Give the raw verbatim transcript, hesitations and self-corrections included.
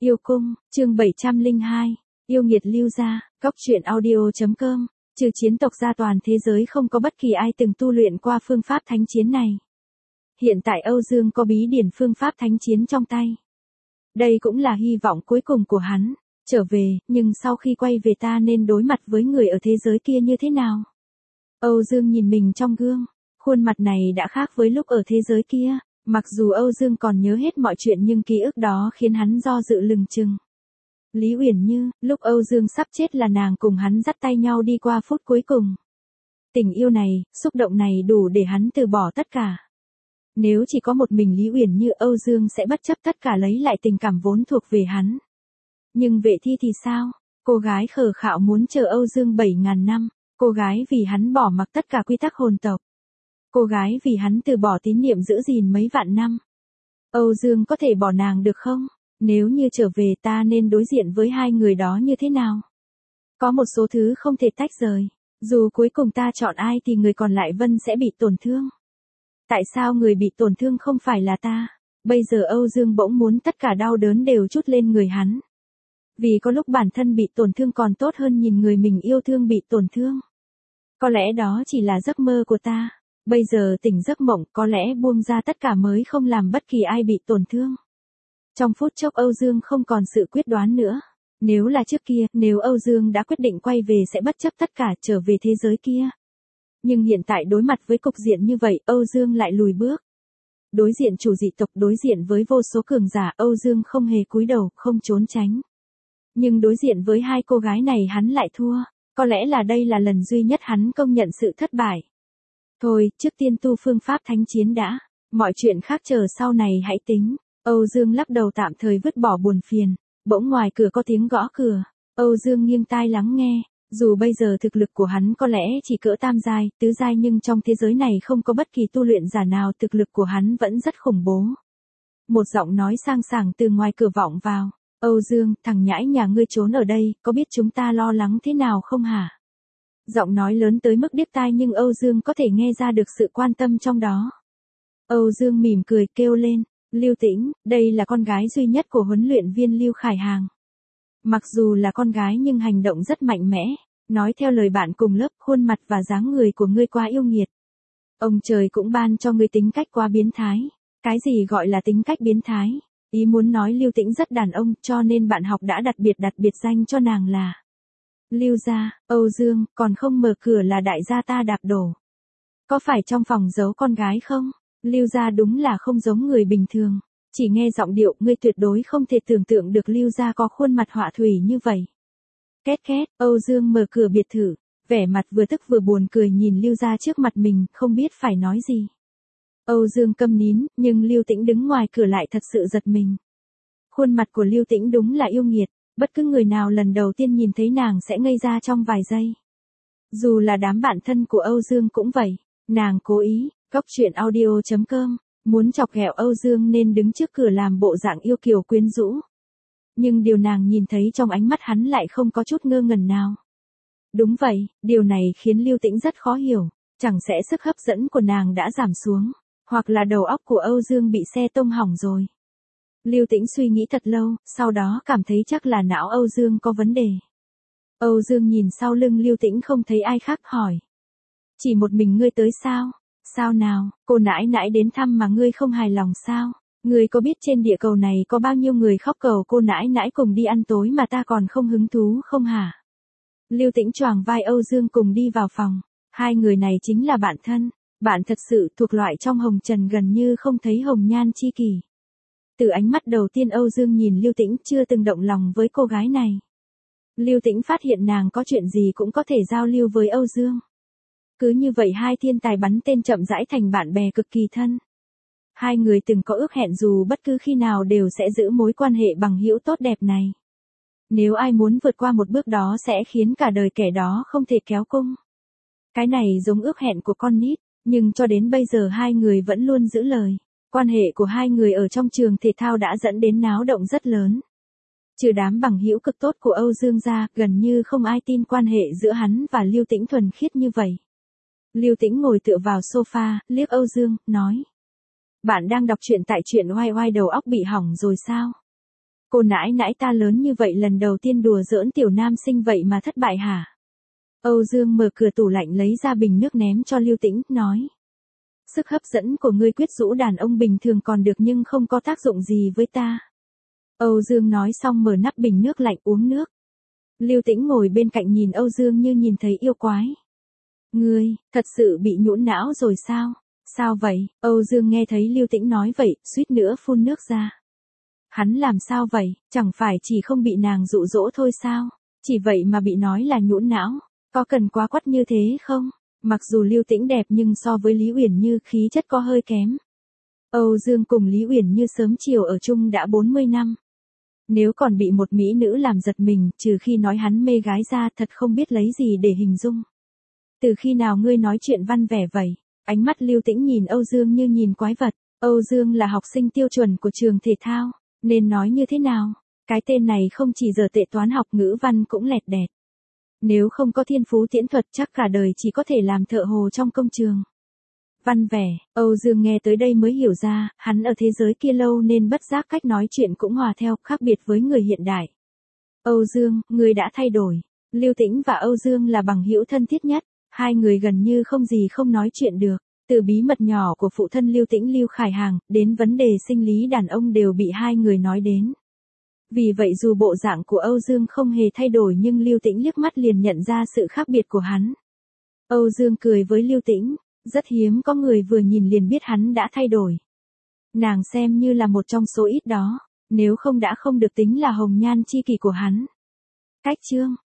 Yêu cung, chương bảy trăm lẻ hai, yêu nghiệt Lưu gia, góc truyện audio.com, trừ chiến tộc gia toàn thế giới không có bất kỳ ai từng tu luyện qua phương pháp thánh chiến này. Hiện tại Âu Dương có bí điển phương pháp thánh chiến trong tay. Đây cũng là hy vọng cuối cùng của hắn, trở về, nhưng sau khi quay về ta nên đối mặt với người ở thế giới kia như thế nào? Âu Dương nhìn mình trong gương, khuôn mặt này đã khác với lúc ở thế giới kia. Mặc dù Âu Dương còn nhớ hết mọi chuyện nhưng ký ức đó khiến hắn do dự lừng chừng. Lý Uyển Như, lúc Âu Dương sắp chết là nàng cùng hắn dắt tay nhau đi qua phút cuối cùng. Tình yêu này, xúc động này đủ để hắn từ bỏ tất cả. Nếu chỉ có một mình Lý Uyển Như, Âu Dương sẽ bất chấp tất cả lấy lại tình cảm vốn thuộc về hắn. Nhưng Vệ Thi thì sao? Cô gái khờ khạo muốn chờ Âu Dương bảy ngàn năm, cô gái vì hắn bỏ mặc tất cả quy tắc hồn tộc. Cô gái vì hắn từ bỏ tín niệm giữ gìn mấy vạn năm. Âu Dương có thể bỏ nàng được không? Nếu như trở về ta nên đối diện với hai người đó như thế nào? Có một số thứ không thể tách rời. Dù cuối cùng ta chọn ai thì người còn lại Vân sẽ bị tổn thương. Tại sao người bị tổn thương không phải là ta? Bây giờ Âu Dương bỗng muốn tất cả đau đớn đều trút lên người hắn. Vì có lúc bản thân bị tổn thương còn tốt hơn nhìn người mình yêu thương bị tổn thương. Có lẽ đó chỉ là giấc mơ của ta. Bây giờ tỉnh giấc mộng có lẽ buông ra tất cả mới không làm bất kỳ ai bị tổn thương. Trong phút chốc Âu Dương không còn sự quyết đoán nữa. Nếu là trước kia, nếu Âu Dương đã quyết định quay về sẽ bất chấp tất cả trở về thế giới kia. Nhưng hiện tại đối mặt với cục diện như vậy, Âu Dương lại lùi bước. Đối diện chủ dị tộc, đối diện với vô số cường giả, Âu Dương không hề cúi đầu, không trốn tránh. Nhưng đối diện với hai cô gái này hắn lại thua. Có lẽ là đây là lần duy nhất hắn công nhận sự thất bại. Thôi, trước tiên tu phương pháp thánh chiến đã, mọi chuyện khác chờ sau này hãy tính. Âu Dương lắc đầu tạm thời vứt bỏ buồn phiền, bỗng ngoài cửa có tiếng gõ cửa. Âu Dương nghiêng tai lắng nghe, dù bây giờ thực lực của hắn có lẽ chỉ cỡ tam giai, tứ giai nhưng trong thế giới này không có bất kỳ tu luyện giả nào thực lực của hắn vẫn rất khủng bố. Một giọng nói sang sảng từ ngoài cửa vọng vào. Âu Dương, thằng nhãi nhà ngươi trốn ở đây, có biết chúng ta lo lắng thế nào không hả? Giọng nói lớn tới mức điếc tai nhưng Âu Dương có thể nghe ra được sự quan tâm trong đó. Âu Dương mỉm cười kêu lên, Lưu Tĩnh, đây là con gái duy nhất của huấn luyện viên Lưu Khải Hàng. Mặc dù là con gái nhưng hành động rất mạnh mẽ, nói theo lời bạn cùng lớp, khuôn mặt và dáng người của ngươi quá yêu nghiệt. Ông trời cũng ban cho ngươi tính cách quá biến thái. Cái gì gọi là tính cách biến thái? Ý muốn nói Lưu Tĩnh rất đàn ông cho nên bạn học đã đặc biệt đặt biệt danh cho nàng là Lưu gia. Âu Dương, còn không mở cửa là đại gia ta đạp đổ. Có phải trong phòng giấu con gái không? Lưu gia đúng là không giống người bình thường. Chỉ nghe giọng điệu, ngươi tuyệt đối không thể tưởng tượng được Lưu gia có khuôn mặt họa thủy như vậy. Két két, Âu Dương mở cửa biệt thự, vẻ mặt vừa tức vừa buồn cười nhìn Lưu gia trước mặt mình, không biết phải nói gì. Âu Dương câm nín, nhưng Lưu Tĩnh đứng ngoài cửa lại thật sự giật mình. Khuôn mặt của Lưu Tĩnh đúng là yêu nghiệt. Bất cứ người nào lần đầu tiên nhìn thấy nàng sẽ ngây ra trong vài giây. Dù là đám bạn thân của Âu Dương cũng vậy, nàng cố ý, góc truyện audio.com, muốn chọc ghẹo Âu Dương nên đứng trước cửa làm bộ dạng yêu kiều quyến rũ. Nhưng điều nàng nhìn thấy trong ánh mắt hắn lại không có chút ngơ ngẩn nào. Đúng vậy, điều này khiến Lưu Tĩnh rất khó hiểu, chẳng sẽ sức hấp dẫn của nàng đã giảm xuống, hoặc là đầu óc của Âu Dương bị xe tông hỏng rồi. Lưu Tĩnh suy nghĩ thật lâu, sau đó cảm thấy chắc là não Âu Dương có vấn đề. Âu Dương nhìn sau lưng Lưu Tĩnh không thấy ai khác hỏi. Chỉ một mình ngươi tới sao? Sao nào, cô nãi nãi đến thăm mà ngươi không hài lòng sao? Ngươi có biết trên địa cầu này có bao nhiêu người khóc cầu cô nãi nãi cùng đi ăn tối mà ta còn không hứng thú không hả? Lưu Tĩnh choàng vai Âu Dương cùng đi vào phòng. Hai người này chính là bạn thân, bạn thật sự thuộc loại trong hồng trần gần như không thấy hồng nhan chi kỷ. Từ ánh mắt đầu tiên Âu Dương nhìn Lưu Tĩnh chưa từng động lòng với cô gái này. Lưu Tĩnh phát hiện nàng có chuyện gì cũng có thể giao lưu với Âu Dương. Cứ như vậy hai thiên tài bắn tên chậm rãi thành bạn bè cực kỳ thân. Hai người từng có ước hẹn dù bất cứ khi nào đều sẽ giữ mối quan hệ bằng hữu tốt đẹp này. Nếu ai muốn vượt qua một bước đó sẽ khiến cả đời kẻ đó không thể kéo cung. Cái này giống ước hẹn của con nít, nhưng cho đến bây giờ hai người vẫn luôn giữ lời. Quan hệ của hai người ở trong trường thể thao đã dẫn đến náo động rất lớn. Trừ đám bằng hữu cực tốt của Âu Dương ra, gần như không ai tin quan hệ giữa hắn và Lưu Tĩnh thuần khiết như vậy. Lưu Tĩnh ngồi tựa vào sofa, liếc Âu Dương, nói. Bạn đang đọc truyện tại truyện oai oai đầu óc bị hỏng rồi sao? Cô nãi nãi ta lớn như vậy lần đầu tiên đùa giỡn tiểu nam sinh vậy mà thất bại hả? Âu Dương mở cửa tủ lạnh lấy ra bình nước ném cho Lưu Tĩnh, nói. Sức hấp dẫn của ngươi quyết rũ đàn ông bình thường còn được nhưng không có tác dụng gì với ta. Âu Dương nói xong mở nắp bình nước lạnh uống nước. Lưu Tĩnh ngồi bên cạnh nhìn Âu Dương như nhìn thấy yêu quái. Ngươi, thật sự bị nhũn não rồi sao? Sao vậy? Âu Dương nghe thấy Lưu Tĩnh nói vậy, suýt nữa phun nước ra. Hắn làm sao vậy? Chẳng phải chỉ không bị nàng dụ dỗ thôi sao? Chỉ vậy mà bị nói là nhũn não, có cần quá quắt như thế không? Mặc dù Lưu Tĩnh đẹp nhưng so với Lý Uyển Như khí chất có hơi kém. Âu Dương cùng Lý Uyển Như sớm chiều ở chung đã bốn mươi năm. Nếu còn bị một mỹ nữ làm giật mình, trừ khi nói hắn mê gái ra, thật không biết lấy gì để hình dung. Từ khi nào ngươi nói chuyện văn vẻ vậy? Ánh mắt Lưu Tĩnh nhìn Âu Dương như nhìn quái vật. Âu Dương là học sinh tiêu chuẩn của trường thể thao, nên nói như thế nào? Cái tên này không chỉ dở tệ toán học ngữ văn cũng lẹt đẹt. Nếu không có thiên phú tiễn thuật chắc cả đời chỉ có thể làm thợ hồ trong công trường. Văn vẻ, Âu Dương nghe tới đây mới hiểu ra, hắn ở thế giới kia lâu nên bất giác cách nói chuyện cũng hòa theo, khác biệt với người hiện đại. Âu Dương, ngươi đã thay đổi. Lưu Tĩnh và Âu Dương là bằng hữu thân thiết nhất, hai người gần như không gì không nói chuyện được. Từ bí mật nhỏ của phụ thân Lưu Tĩnh Lưu Khải Hàng, đến vấn đề sinh lý đàn ông đều bị hai người nói đến. Vì vậy dù bộ dạng của Âu Dương không hề thay đổi nhưng Lưu Tĩnh liếc mắt liền nhận ra sự khác biệt của hắn. Âu Dương cười với Lưu Tĩnh, rất hiếm có người vừa nhìn liền biết hắn đã thay đổi. Nàng xem như là một trong số ít đó, nếu không đã không được tính là hồng nhan chi kỷ của hắn. Cách chương